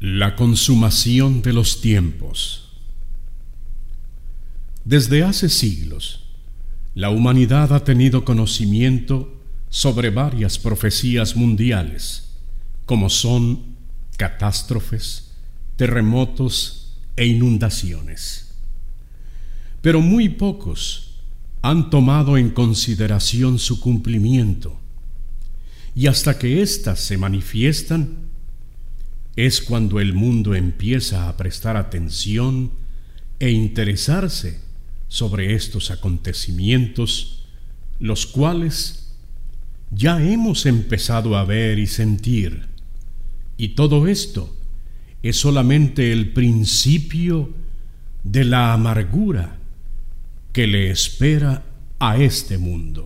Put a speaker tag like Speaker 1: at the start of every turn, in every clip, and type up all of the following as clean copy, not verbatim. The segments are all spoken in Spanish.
Speaker 1: La consumación de los tiempos. Desde hace siglos, la humanidad ha tenido conocimiento sobre varias profecías mundiales, como son catástrofes, terremotos e inundaciones. Pero muy pocos han tomado en consideración su cumplimiento, y hasta que éstas se manifiestan, es cuando el mundo empieza a prestar atención e interesarse sobre estos acontecimientos, los cuales ya hemos empezado a ver y sentir, y todo esto es solamente el principio de la amargura que le espera a este mundo.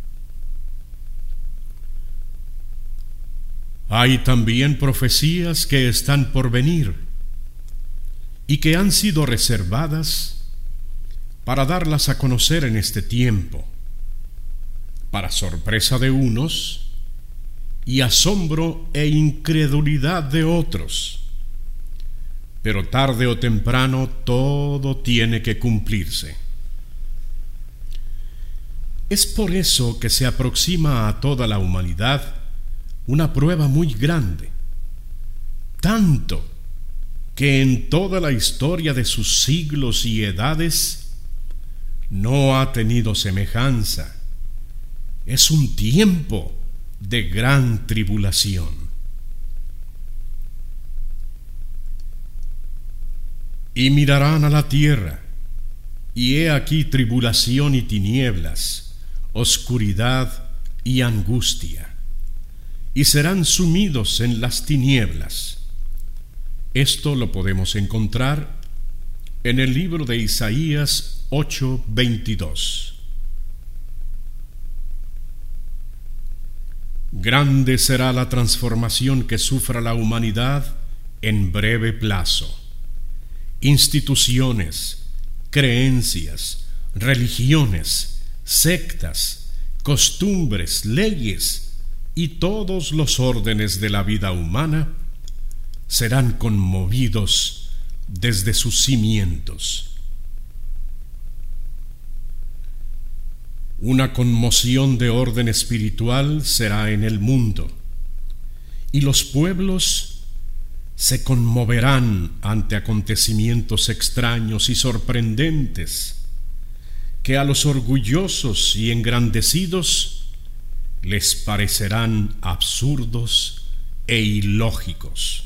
Speaker 1: Hay también profecías que están por venir y que han sido reservadas para darlas a conocer en este tiempo, para sorpresa de unos y asombro e incredulidad de otros. Pero tarde o temprano todo tiene que cumplirse. Es por eso que se aproxima a toda la humanidad una prueba muy grande, tanto que en toda la historia de sus siglos y edades no ha tenido semejanza. Es un tiempo de gran tribulación. Y mirarán a la tierra, y he aquí tribulación y tinieblas, oscuridad y angustia, y serán sumidos en las tinieblas. Esto lo podemos encontrar en el libro de Isaías 8:22. Grande será la transformación que sufra la humanidad en breve plazo. Instituciones, creencias, religiones, sectas, costumbres, leyes y todos los órdenes de la vida humana serán conmovidos desde sus cimientos. Una conmoción de orden espiritual será en el mundo, y los pueblos se conmoverán ante acontecimientos extraños y sorprendentes que a los orgullosos y engrandecidos les parecerán absurdos e ilógicos.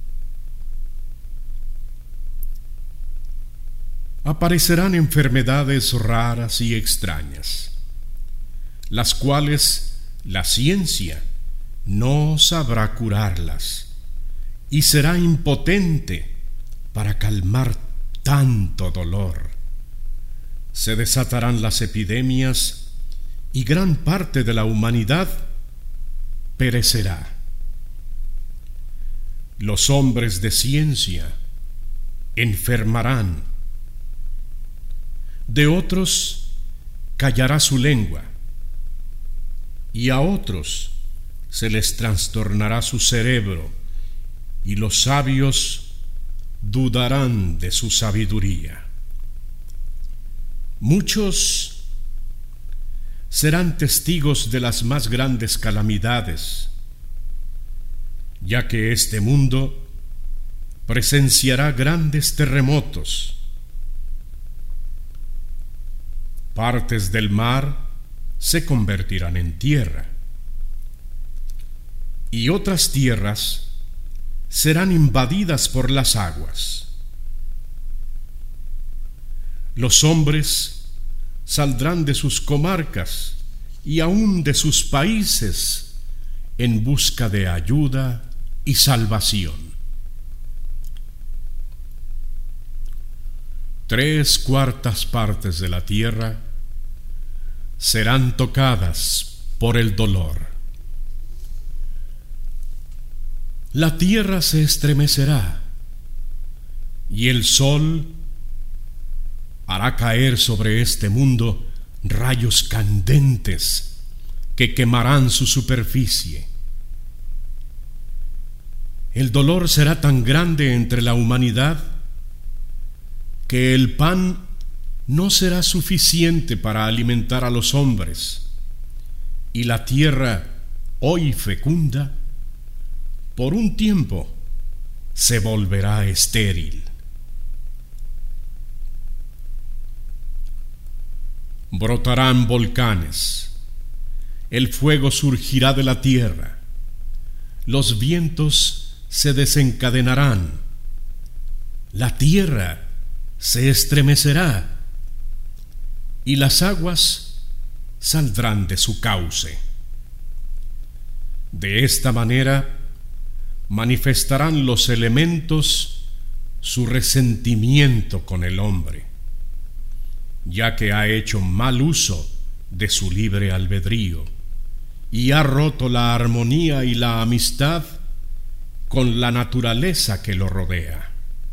Speaker 1: Aparecerán enfermedades raras y extrañas, las cuales la ciencia no sabrá curarlas, y será impotente para calmar tanto dolor. Se desatarán las epidemias y gran parte de la humanidad perecerá. Los hombres de ciencia enfermarán, de otros callará su lengua, y a otros se les trastornará su cerebro, y los sabios dudarán de su sabiduría. Muchos serán testigos de las más grandes calamidades, ya que este mundo presenciará grandes terremotos. Partes del mar se convertirán en tierra, y otras tierras serán invadidas por las aguas. Los hombres saldrán de sus comarcas y aún de sus países en busca de ayuda y salvación. 3/4 partes de la tierra serán tocadas por el dolor. La tierra se estremecerá, y el sol hará caer sobre este mundo rayos candentes que quemarán su superficie. El dolor será tan grande entre la humanidad que el pan no será suficiente para alimentar a los hombres, y la tierra, hoy fecunda, por un tiempo se volverá estéril. Brotarán volcanes, el fuego surgirá de la tierra, los vientos se desencadenarán, la tierra se estremecerá y las aguas saldrán de su cauce. De esta manera manifestarán los elementos su resentimiento con el hombre, ya que ha hecho mal uso de su libre albedrío y ha roto la armonía y la amistad con la naturaleza que lo rodea.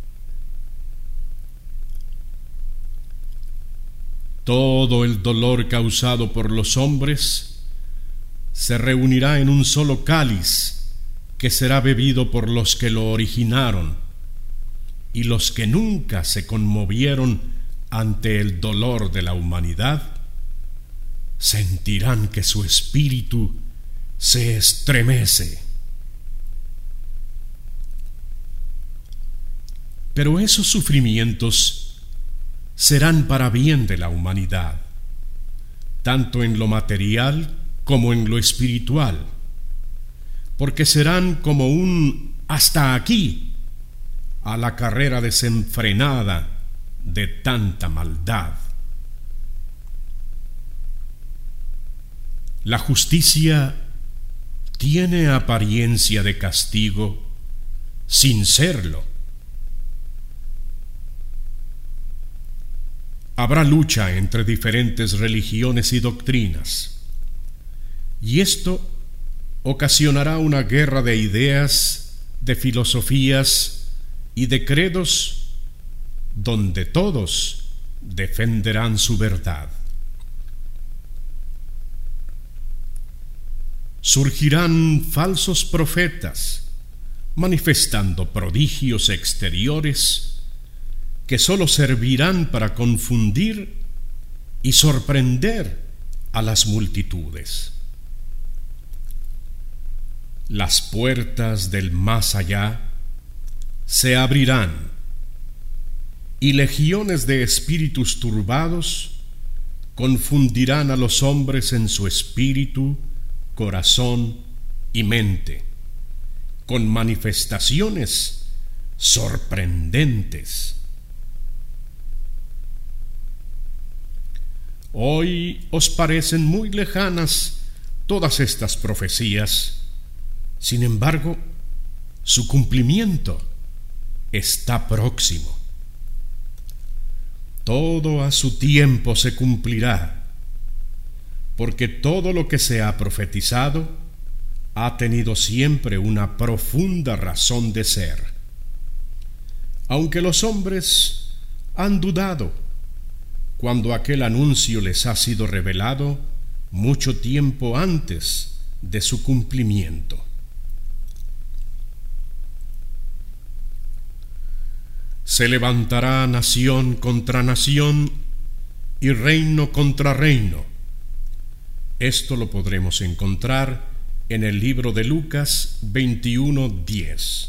Speaker 1: Todo el dolor causado por los hombres se reunirá en un solo cáliz que será bebido por los que lo originaron, y los que nunca se conmovieron ante el dolor de la humanidad sentirán que su espíritu se estremece. Pero esos sufrimientos serán para bien de la humanidad, tanto en lo material como en lo espiritual, porque serán como un hasta aquí a la carrera desenfrenada de tanta maldad. La justicia tiene apariencia de castigo sin serlo. Habrá lucha entre diferentes religiones y doctrinas, y esto ocasionará una guerra de ideas, de filosofías y de credos, donde todos defenderán su verdad. Surgirán falsos profetas, manifestando prodigios exteriores que sólo servirán para confundir y sorprender a las multitudes. Las puertas del más allá se abrirán, y legiones de espíritus turbados confundirán a los hombres en su espíritu, corazón y mente, con manifestaciones sorprendentes. Hoy os parecen muy lejanas todas estas profecías. Sin embargo, su cumplimiento está próximo. Todo a su tiempo se cumplirá, porque todo lo que se ha profetizado ha tenido siempre una profunda razón de ser. Aunque los hombres han dudado cuando aquel anuncio les ha sido revelado mucho tiempo antes de su cumplimiento. Se levantará nación contra nación y reino contra reino. Esto lo podremos encontrar en el libro de Lucas 21:10.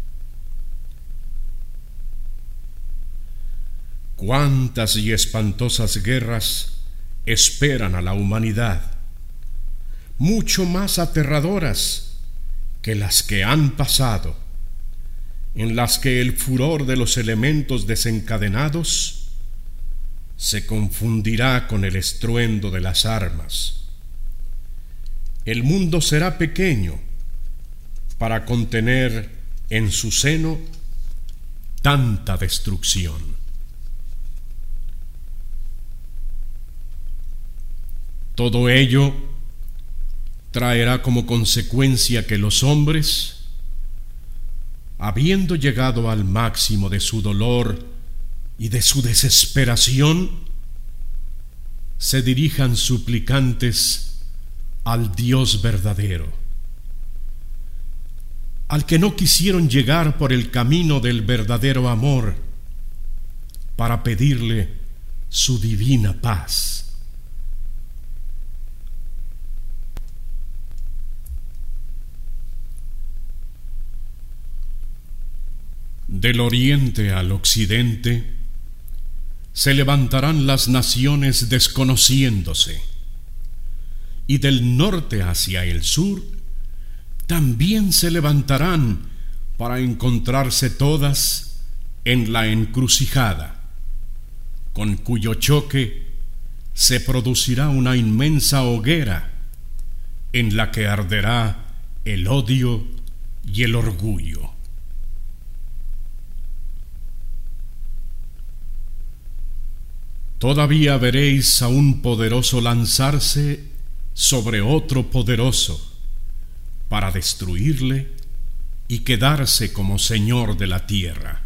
Speaker 1: Cuántas y espantosas guerras esperan a la humanidad, mucho más aterradoras que las que han pasado, en las que el furor de los elementos desencadenados se confundirá con el estruendo de las armas. El mundo será pequeño para contener en su seno tanta destrucción. Todo ello traerá como consecuencia que los hombres, habiendo llegado al máximo de su dolor y de su desesperación, se dirijan suplicantes al Dios verdadero, al que no quisieron llegar por el camino del verdadero amor para pedirle su divina paz. Del oriente al occidente se levantarán las naciones desconociéndose, y del norte hacia el sur también se levantarán para encontrarse todas en la encrucijada, con cuyo choque se producirá una inmensa hoguera en la que arderá el odio y el orgullo. Todavía veréis a un poderoso lanzarse sobre otro poderoso para destruirle y quedarse como señor de la tierra.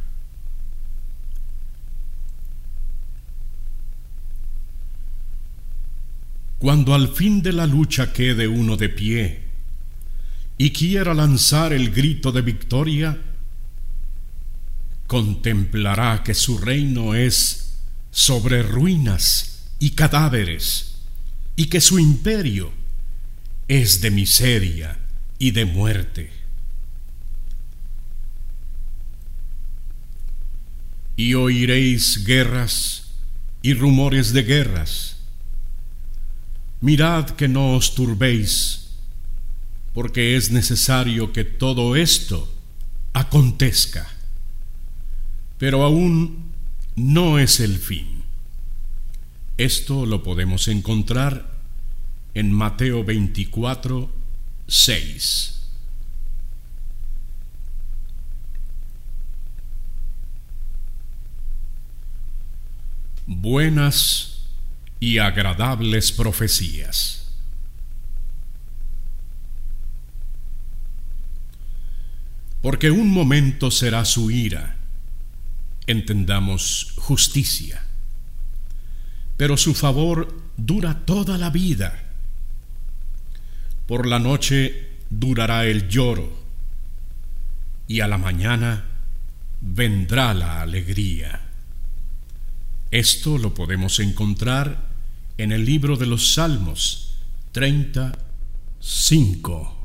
Speaker 1: Cuando al fin de la lucha quede uno de pie y quiera lanzar el grito de victoria, contemplará que su reino es sobre ruinas y cadáveres, y que su imperio es de miseria y de muerte. Y oiréis guerras y rumores de guerras. Mirad que no os turbéis, porque es necesario que todo esto acontezca, pero aún no es el fin. Esto lo podemos encontrar en Mateo 24, 6. Buenas y agradables profecías. Porque un momento será su ira, entendamos justicia, pero su favor dura toda la vida. Por la noche durará el lloro, y a la mañana vendrá la alegría. Esto lo podemos encontrar en el libro de los Salmos 35.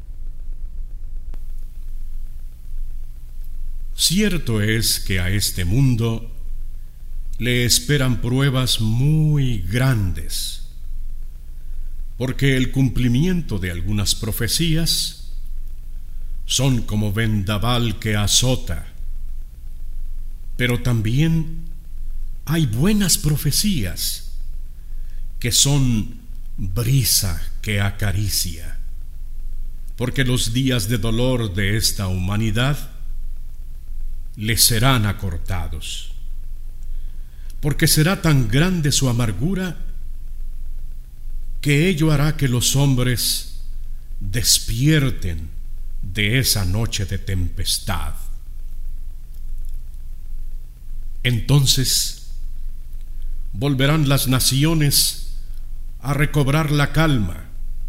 Speaker 1: Cierto es que a este mundo le esperan pruebas muy grandes, porque el cumplimiento de algunas profecías son como vendaval que azota, pero también hay buenas profecías que son brisa que acaricia, porque los días de dolor de esta humanidad le serán acortados, porque será tan grande su amargura que ello hará que los hombres despierten de esa noche de tempestad. Entonces volverán las naciones a recobrar la calma,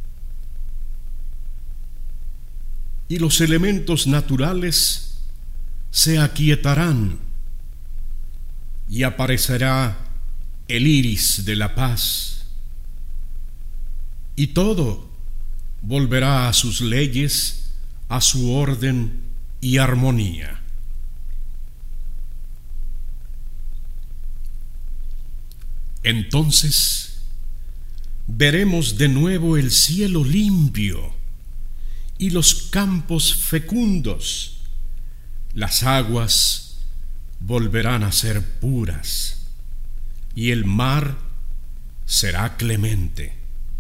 Speaker 1: y los elementos naturales se aquietarán, y aparecerá el iris de la paz, y todo volverá a sus leyes, a su orden y armonía. Entonces veremos de nuevo el cielo limpio y los campos fecundos. Las aguas volverán a ser puras y el mar será clemente.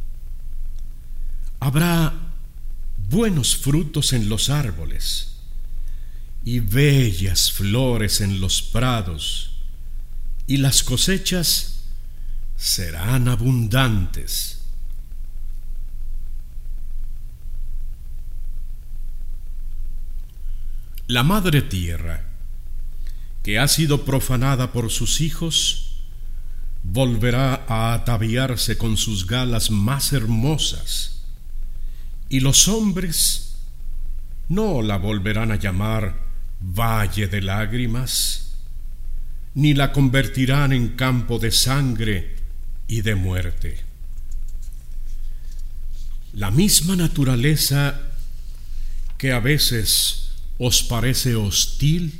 Speaker 1: Habrá buenos frutos en los árboles y bellas flores en los prados, y las cosechas serán abundantes. La madre tierra, que ha sido profanada por sus hijos, volverá a ataviarse con sus galas más hermosas, y los hombres No la volverán a llamar valle de lágrimas, ni la convertirán en campo de sangre y de muerte. La misma naturaleza que a veces os parece hostil,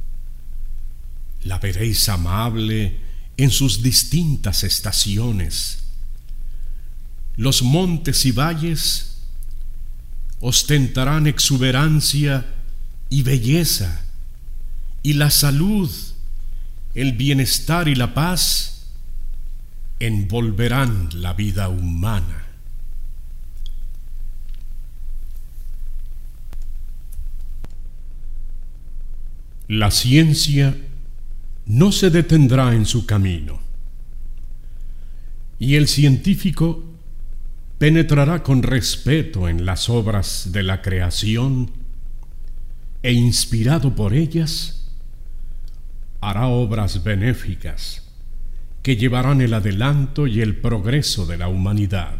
Speaker 1: la veréis amable en sus distintas estaciones. Los montes y valles ostentarán exuberancia y belleza, y la salud, el bienestar y la paz envolverán la vida humana. La ciencia no se detendrá en su camino, y el científico penetrará con respeto en las obras de la creación e, inspirado por ellas, hará obras benéficas que llevarán el adelanto y el progreso de la humanidad.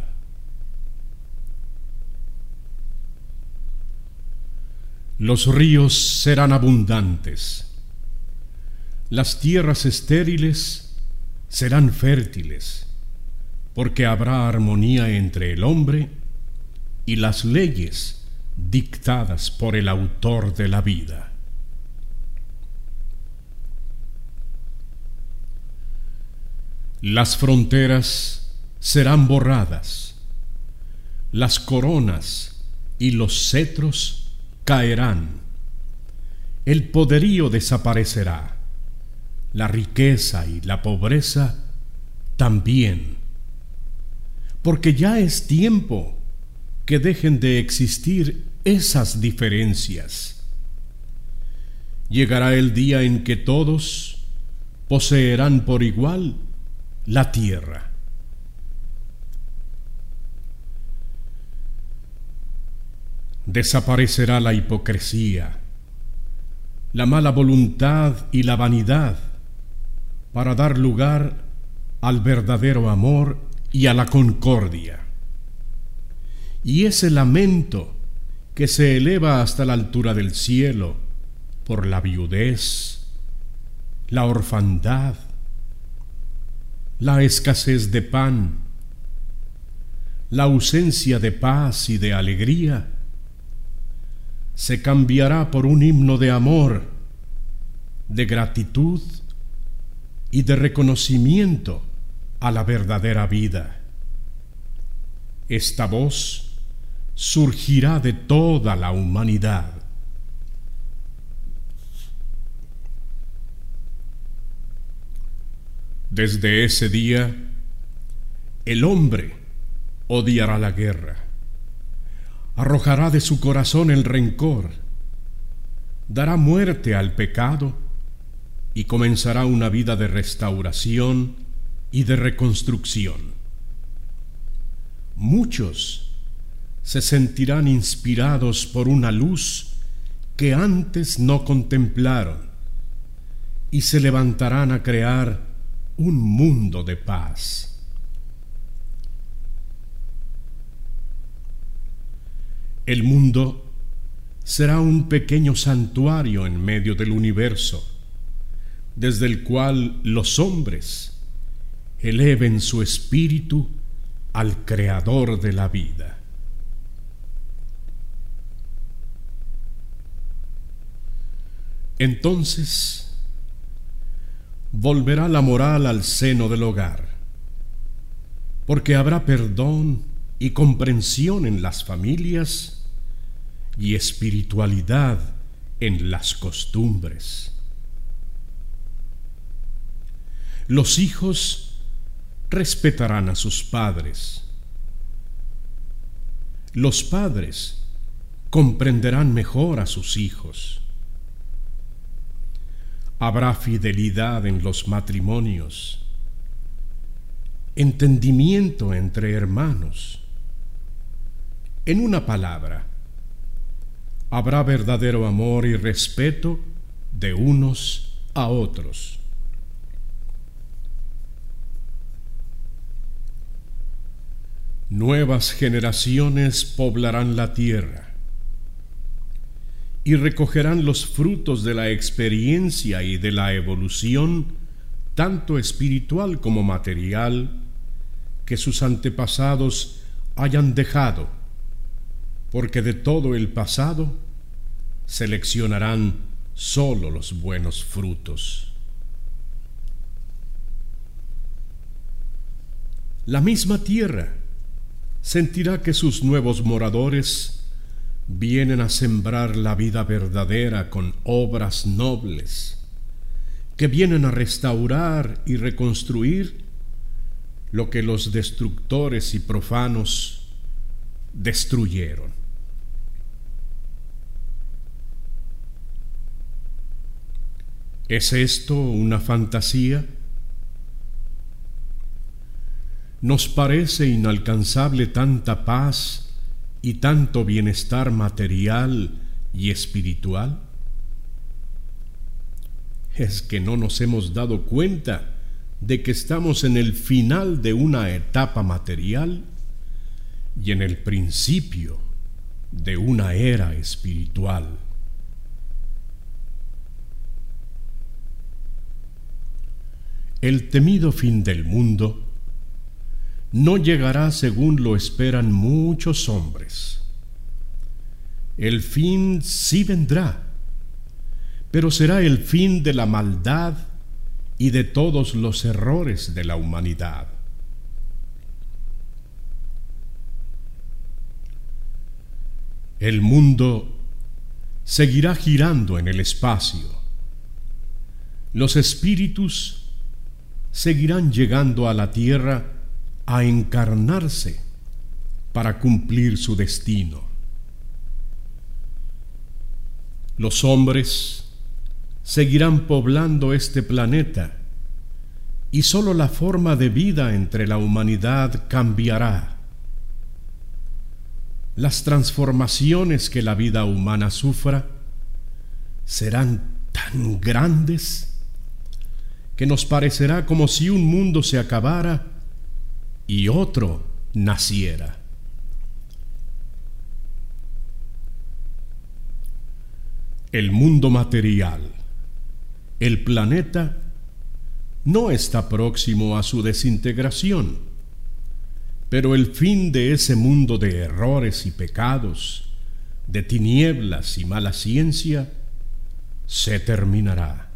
Speaker 1: Los ríos serán abundantes, las tierras estériles serán fértiles, porque habrá armonía entre el hombre y las leyes dictadas por el autor de la vida. Las fronteras serán borradas, las coronas y los cetros caerán, el poderío desaparecerá, la riqueza y la pobreza también, porque ya es tiempo que dejen de existir esas diferencias. Llegará el día en que todos poseerán por igual la tierra. Desaparecerá la hipocresía, la mala voluntad y la vanidad, para dar lugar al verdadero amor y a la concordia. Y ese lamento que se eleva hasta la altura del cielo por la viudez, la orfandad, la escasez de pan, la ausencia de paz y de alegría, se cambiará por un himno de amor, de gratitud y de reconocimiento a la verdadera vida. Esta voz surgirá de toda la humanidad. Desde ese día, el hombre odiará la guerra, arrojará de su corazón el rencor, dará muerte al pecado y comenzará una vida de restauración y de reconstrucción. Muchos se sentirán inspirados por una luz que antes no contemplaron y se levantarán a crear un mundo de paz. El mundo será un pequeño santuario en medio del universo, desde el cual los hombres eleven su espíritu al Creador de la vida. Entonces volverá la moral al seno del hogar, porque habrá perdón y comprensión en las familias y espiritualidad en las costumbres. Los hijos respetarán a sus padres. Los padres comprenderán mejor a sus hijos. Habrá fidelidad en los matrimonios, entendimiento entre hermanos. En una palabra, habrá verdadero amor y respeto de unos a otros. Nuevas generaciones poblarán la tierra. y recogerán los frutos de la experiencia y de la evolución, tanto espiritual como material, que sus antepasados hayan dejado, porque de todo el pasado seleccionarán sólo los buenos frutos. La misma tierra sentirá que sus nuevos moradores vienen a sembrar la vida verdadera con obras nobles, que vienen a restaurar y reconstruir lo que los destructores y profanos destruyeron. ¿Es esto una fantasía? ¿Nos parece inalcanzable tanta paz y tanto bienestar material y espiritual? ¿Es que no nos hemos dado cuenta de que estamos en el final de una etapa material y en el principio de una era espiritual? El temido fin del mundo no llegará según lo esperan muchos hombres. El fin sí vendrá, pero será el fin de la maldad y de todos los errores de la humanidad. El mundo seguirá girando en el espacio. Los espíritus seguirán llegando a la tierra a encarnarse para cumplir su destino. Los hombres seguirán poblando este planeta y sólo la forma de vida entre la humanidad cambiará. Las transformaciones que la vida humana sufra serán tan grandes que nos parecerá como si un mundo se acabara y otro naciera. El mundo material, el planeta, no está próximo a su desintegración, pero el fin de ese mundo de errores y pecados, de tinieblas y mala ciencia, se terminará.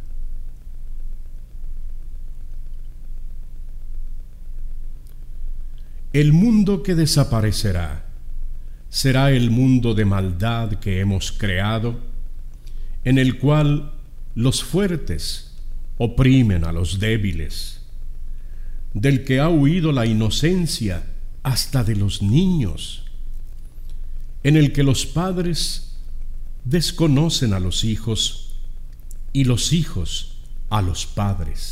Speaker 1: El mundo que desaparecerá será el mundo de maldad que hemos creado, en el cual los fuertes oprimen a los débiles, del que ha huido la inocencia hasta de los niños, en el que los padres desconocen a los hijos y los hijos a los padres.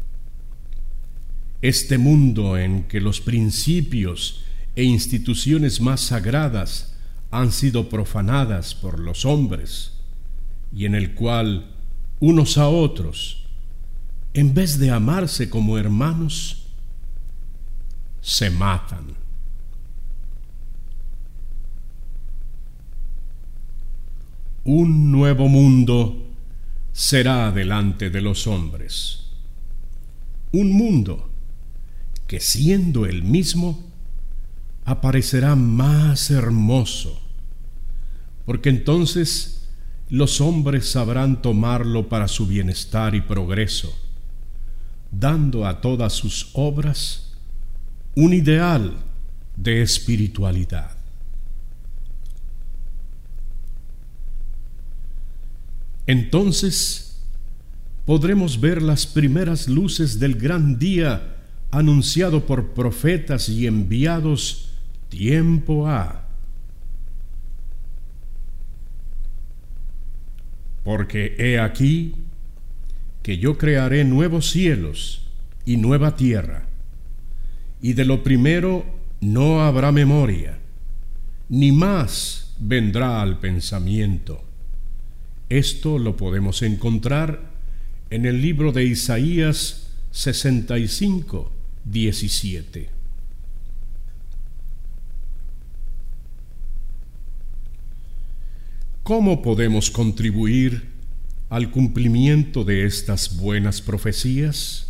Speaker 1: Este mundo en que los principios e instituciones más sagradas han sido profanadas por los hombres y en el cual unos a otros, en vez de amarse como hermanos, se matan. Un nuevo mundo será delante de los hombres. Un mundo que, siendo el mismo, aparecerá más hermoso, porque entonces los hombres sabrán tomarlo para su bienestar y progreso, dando a todas sus obras un ideal de espiritualidad. Entonces podremos ver las primeras luces del gran día anunciado por profetas y enviados tiempo ha. Porque he aquí que yo crearé nuevos cielos y nueva tierra, y de lo primero no habrá memoria, ni más vendrá al pensamiento. Esto lo podemos encontrar en el libro de Isaías 65:17. ¿Cómo podemos contribuir al cumplimiento de estas buenas profecías?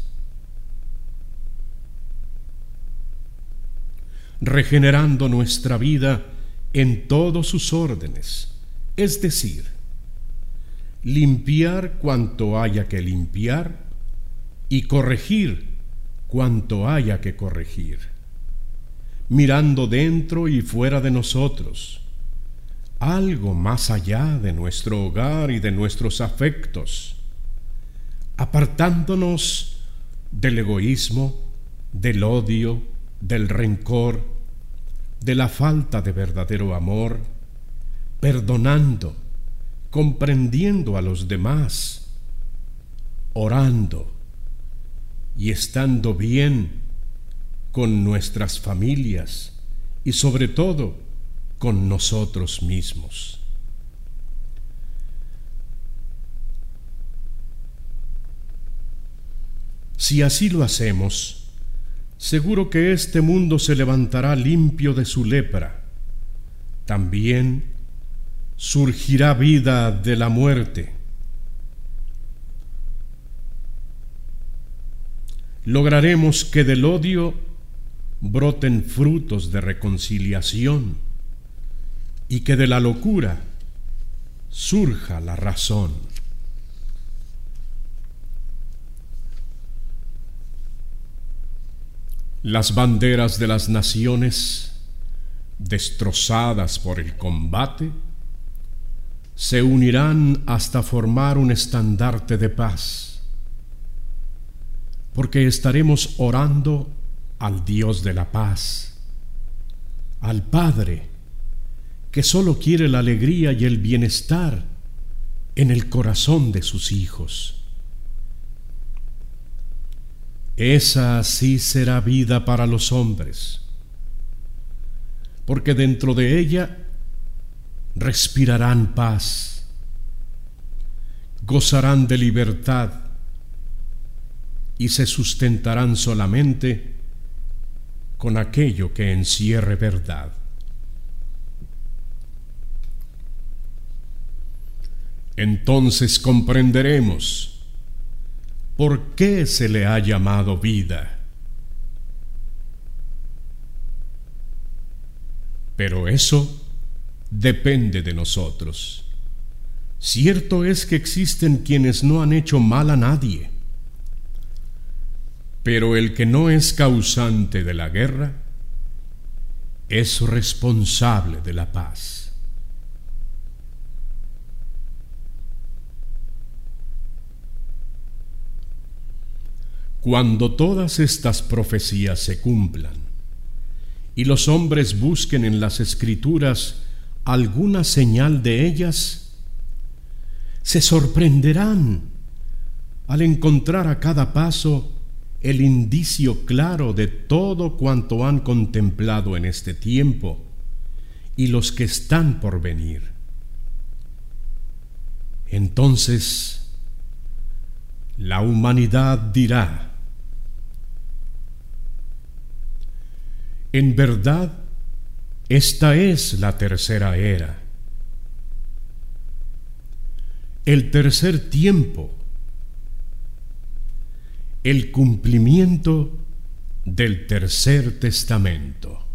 Speaker 1: Regenerando nuestra vida en todos sus órdenes, es decir, limpiar cuanto haya que limpiar y corregir cuanto haya que corregir, mirando dentro y fuera de nosotros, algo más allá de nuestro hogar y de nuestros afectos, apartándonos del egoísmo, del odio, del rencor, de la falta de verdadero amor, perdonando, comprendiendo a los demás, orando y estando bien con nuestras familias y sobre todo con nosotros mismos. Si así lo hacemos, seguro que este mundo se levantará limpio de su lepra. También surgirá vida de la muerte. Lograremos que del odio broten frutos de reconciliación y que de la locura surja la razón. Las banderas de las naciones, destrozadas por el combate, se unirán hasta formar un estandarte de paz, porque estaremos orando al Dios de la paz, al Padre, que solo quiere la alegría y el bienestar en el corazón de sus hijos. Esa sí será vida para los hombres, porque dentro de ella respirarán paz, gozarán de libertad y se sustentarán solamente con aquello que encierre verdad. Entonces comprenderemos por qué se le ha llamado vida. Pero eso depende de nosotros. Cierto es que existen quienes no han hecho mal a nadie, pero el que no es causante de la guerra es responsable de la paz. Cuando todas estas profecías se cumplan y los hombres busquen en las Escrituras alguna señal de ellas, se sorprenderán al encontrar a cada paso el indicio claro de todo cuanto han contemplado en este tiempo y los que están por venir. Entonces, la humanidad dirá: en verdad, esta es la tercera era, el tercer tiempo, el cumplimiento del tercer testamento.